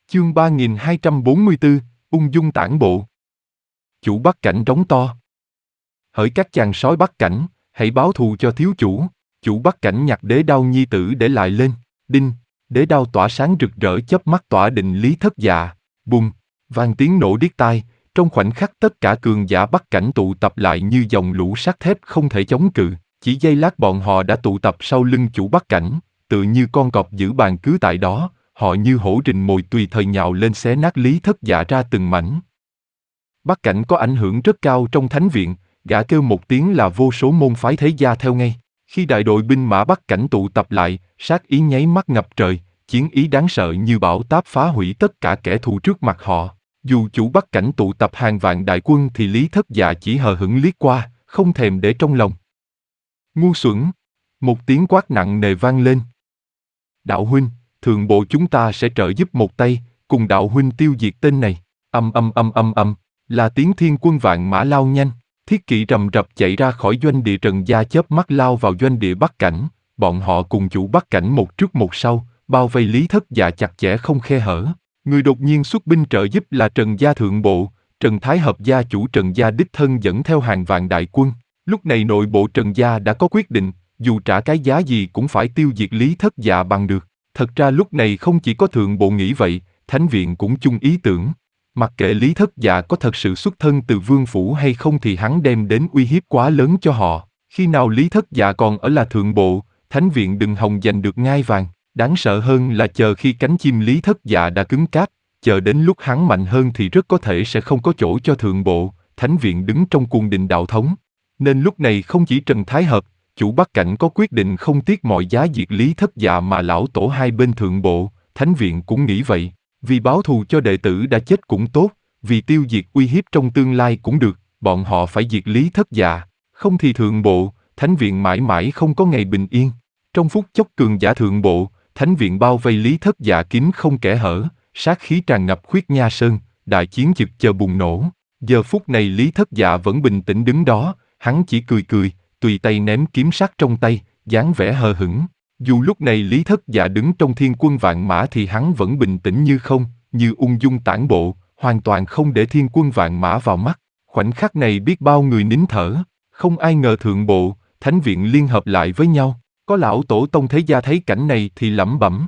Chương 3244, ung dung tản bộ. Chủ Bắc Cảnh trống to. Hỡi các chàng sói Bắc Cảnh, hãy báo thù cho thiếu chủ. Chủ Bắc Cảnh nhặt đế đao nhi tử để lại lên. Đinh, đế đao tỏa sáng rực rỡ chớp mắt tỏa định Lý Thất Dạ. Bùng, vang tiếng nổ điếc tai. Trong khoảnh khắc tất cả cường giả Bắc Cảnh tụ tập lại như dòng lũ sắt thép không thể chống cự. Chỉ giây lát bọn họ đã tụ tập sau lưng chủ Bắc Cảnh, tự như con cọp giữ bàn cứ tại đó. Họ như hổ rình mồi tùy thời nhào lên xé nát Lý Thất Dạ ra từng mảnh. Bắc Cảnh có ảnh hưởng rất cao trong thánh viện, gã kêu một tiếng là vô số môn phái thế gia theo ngay. Khi đại đội binh mã Bắc Cảnh tụ tập lại, sát ý nháy mắt ngập trời, chiến ý đáng sợ như bão táp phá hủy tất cả kẻ thù trước mặt họ. Dù chủ Bắc Cảnh tụ tập hàng vạn đại quân thì Lý Thất Dạ chỉ hờ hững liếc qua, không thèm để trong lòng. Ngu xuẩn! Một tiếng quát nặng nề vang lên. Đạo huynh, thượng bộ chúng ta sẽ trợ giúp một tay, cùng đạo huynh tiêu diệt tên này. Là tiếng thiên quân vạn mã lao nhanh, thiết kỵ rầm rập chạy ra khỏi doanh địa Trần Gia chớp mắt lao vào doanh địa Bắc Cảnh. Bọn họ cùng chủ Bắc Cảnh một trước một sau, bao vây Lý Thất Dạ chặt chẽ không khe hở. Người đột nhiên xuất binh trợ giúp là Trần Gia thượng bộ, Trần Thái Hợp gia chủ Trần Gia đích thân dẫn theo hàng vạn đại quân. Lúc này nội bộ Trần Gia đã có quyết định, dù trả cái giá gì cũng phải tiêu diệt Lý Thất Dạ bằng được. Thật ra lúc này không chỉ có thượng bộ nghĩ vậy, thánh viện cũng chung ý tưởng. Mặc kệ Lý Thất Dạ có thật sự xuất thân từ vương phủ hay không thì hắn đem đến uy hiếp quá lớn cho họ. Khi nào Lý Thất Dạ còn ở là thượng bộ, thánh viện đừng hòng giành được ngai vàng. Đáng sợ hơn là chờ khi cánh chim Lý Thất Dạ đã cứng cáp, chờ đến lúc hắn mạnh hơn thì rất có thể sẽ không có chỗ cho thượng bộ. Thánh viện đứng trong cuồng đình đạo thống. Nên lúc này không chỉ Trần Thái Hợp, chủ Bắc Cảnh có quyết định không tiếc mọi giá diệt Lý Thất Dạ mà lão tổ hai bên thượng bộ, thánh viện cũng nghĩ vậy. Vì báo thù cho đệ tử đã chết cũng tốt, vì tiêu diệt uy hiếp trong tương lai cũng được, bọn họ phải diệt Lý Thất Dạ. Không thì thượng bộ, thánh viện mãi mãi không có ngày bình yên. Trong phút chốc cường giả thượng bộ, thánh viện bao vây Lý Thất Dạ kín không kẽ hở, sát khí tràn ngập Khuyết Nha Sơn, đại chiến chực chờ bùng nổ. Giờ phút này Lý Thất Dạ vẫn bình tĩnh đứng đó, hắn chỉ cười cười, tùy tay ném kiếm sắt trong tay, dáng vẻ hờ hững. Dù lúc này Lý Thất Dạ đứng trong thiên quân vạn mã thì hắn vẫn bình tĩnh như không, như ung dung tản bộ, hoàn toàn không để thiên quân vạn mã vào mắt. Khoảnh khắc này biết bao người nín thở, không ai ngờ thượng bộ, thánh viện liên hợp lại với nhau. Có lão tổ tông thế gia thấy cảnh này thì lẩm bẩm.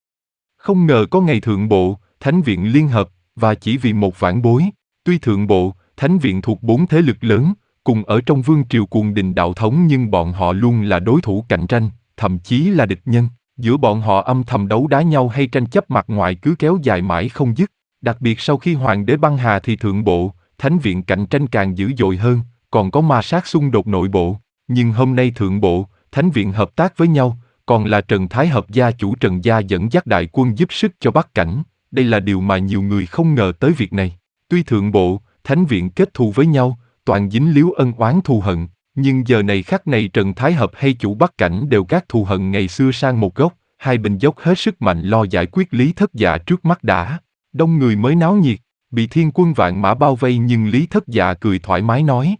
Không ngờ có ngày thượng bộ, thánh viện liên hợp, và chỉ vì một vãn bối. Tuy thượng bộ, thánh viện thuộc bốn thế lực lớn, cùng ở trong vương triều cuồng đình đạo thống nhưng bọn họ luôn là đối thủ cạnh tranh, thậm chí là địch nhân. Giữa bọn họ âm thầm đấu đá nhau hay tranh chấp mặt ngoài cứ kéo dài mãi không dứt. Đặc biệt sau khi hoàng đế băng hà thì thượng bộ, thánh viện cạnh tranh càng dữ dội hơn, còn có ma sát xung đột nội bộ. Nhưng hôm nay thượng bộ, thánh viện hợp tác với nhau, còn là Trần Thái Hợp gia chủ Trần Gia dẫn dắt đại quân giúp sức cho Bắc Cảnh. Đây là điều mà nhiều người không ngờ tới việc này. Tuy thượng bộ, thánh viện kết thù với nhau, toàn dính líu ân oán thù hận, nhưng giờ này khắc này Trần Thái Hợp hay chủ Bắc Cảnh đều gác thù hận ngày xưa sang một góc, hai bên dốc hết sức mạnh lo giải quyết Lý Thất Dạ trước mắt đã. Đông người mới náo nhiệt, bị thiên quân vạn mã bao vây nhưng Lý Thất Dạ cười thoải mái nói.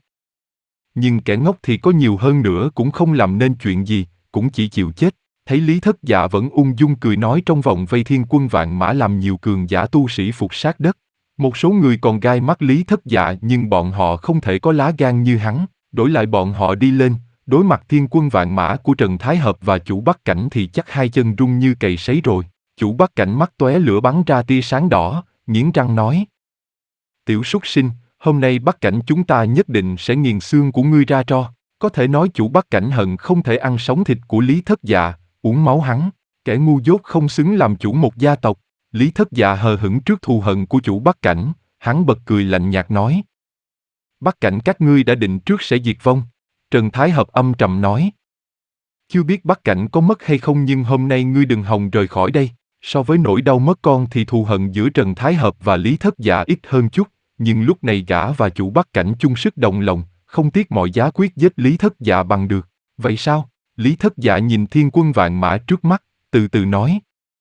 Nhưng kẻ ngốc thì có nhiều hơn nữa cũng không làm nên chuyện gì, cũng chỉ chịu chết. Thấy Lý Thất Dạ vẫn ung dung cười nói trong vòng vây thiên quân vạn mã làm nhiều cường giả tu sĩ phục sát đất. Một số người còn gai mắt Lý Thất Dạ nhưng bọn họ không thể có lá gan như hắn, đổi lại bọn họ đi lên, đối mặt thiên quân vạn mã của Trần Thái Hợp và chủ Bắc Cảnh thì chắc hai chân rung như cày sấy rồi. Chủ Bắc Cảnh mắt tóe lửa bắn ra tia sáng đỏ, nghiến răng nói. Tiểu súc sinh, hôm nay Bắc Cảnh chúng ta nhất định sẽ nghiền xương của ngươi ra tro. Có thể nói chủ Bắc Cảnh hận không thể ăn sống thịt của Lý Thất Dạ, uống máu hắn, kẻ ngu dốt không xứng làm chủ một gia tộc. Lý Thất Dạ hờ hững trước thù hận của chủ Bắc Cảnh, hắn bật cười lạnh nhạt nói. Bắc Cảnh các ngươi đã định trước sẽ diệt vong. Trần Thái Hợp âm trầm nói. Chưa biết Bắc Cảnh có mất hay không nhưng hôm nay ngươi đừng hòng rời khỏi đây. So với nỗi đau mất con thì thù hận giữa Trần Thái Hợp và Lý Thất Dạ ít hơn chút, nhưng lúc này gã và chủ Bắc Cảnh chung sức đồng lòng, không tiếc mọi giá quyết giết Lý Thất Dạ bằng được. Vậy sao? Lý Thất Dạ nhìn thiên quân vạn mã trước mắt, từ từ nói.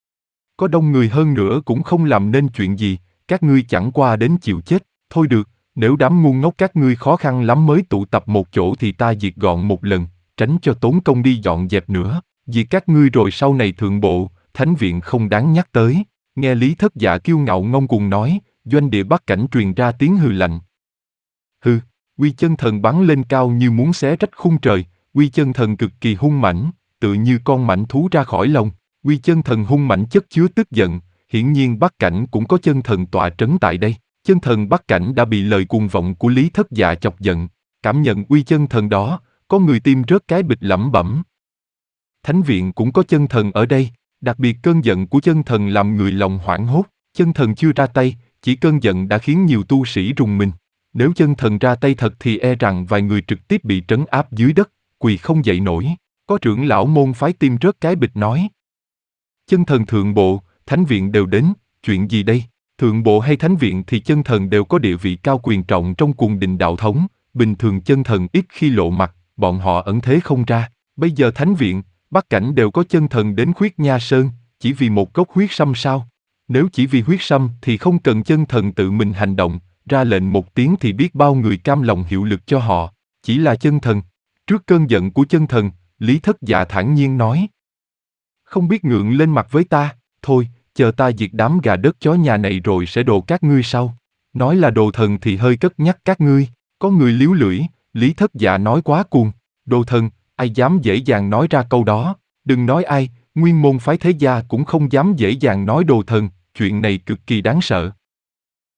Có đông người hơn nữa cũng không làm nên chuyện gì, các ngươi chẳng qua đến chịu chết. Thôi được, nếu đám ngu ngốc các ngươi khó khăn lắm mới tụ tập một chỗ thì ta diệt gọn một lần, tránh cho tốn công đi dọn dẹp nữa. Diệt các ngươi rồi sau này thượng bộ, thánh viện không đáng nhắc tới. Nghe Lý Thất Dạ kiêu ngạo ngông cuồng nói, doanh địa Bắc Cảnh truyền ra tiếng hừ lạnh. Hừ, Quy Chân Thần bắn lên cao như muốn xé rách khung trời, Quy Chân Thần cực kỳ hung mãnh, tựa như con mãnh thú ra khỏi lồng. Quy Chân Thần hung mãnh chất chứa tức giận, hiển nhiên Bắc Cảnh cũng có chân thần tọa trấn tại đây. Chân thần Bắc Cảnh đã bị lời cuồng vọng của Lý Thất Dạ chọc giận, cảm nhận uy chân thần đó, có người tim rớt cái bịch lẩm bẩm. Thánh viện cũng có chân thần ở đây, đặc biệt cơn giận của chân thần làm người lòng hoảng hốt. Chân thần chưa ra tay, chỉ cơn giận đã khiến nhiều tu sĩ rùng mình. Nếu chân thần ra tay thật thì e rằng vài người trực tiếp bị trấn áp dưới đất, quỳ không dậy nổi. Có trưởng lão môn phái tim rớt cái bịch nói. Chân thần thượng bộ, thánh viện đều đến, chuyện gì đây? Thượng bộ hay thánh viện thì chân thần đều có địa vị cao quyền trọng trong cuồng đình đạo thống, bình thường chân thần ít khi lộ mặt, bọn họ ẩn thế không ra. Bây giờ thánh viện, Bắc Cảnh đều có chân thần đến Khuyết Nha Sơn, chỉ vì một gốc huyết sâm sao? Nếu chỉ vì huyết sâm thì không cần chân thần tự mình hành động, ra lệnh một tiếng thì biết bao người cam lòng hiệu lực cho họ, chỉ là chân thần. Trước cơn giận của chân thần, Lý Thất Dạ thản nhiên nói. Không biết ngượng lên mặt với ta, thôi, chờ ta diệt đám gà đất chó nhà này rồi sẽ đồ các ngươi sau. Nói là đồ thần thì hơi cất nhắc các ngươi, có người líu lưỡi, Lý Thất Dạ nói quá cuồng. Đồ thần, ai dám dễ dàng nói ra câu đó, đừng nói ai, nguyên môn phái thế gia cũng không dám dễ dàng nói đồ thần, chuyện này cực kỳ đáng sợ.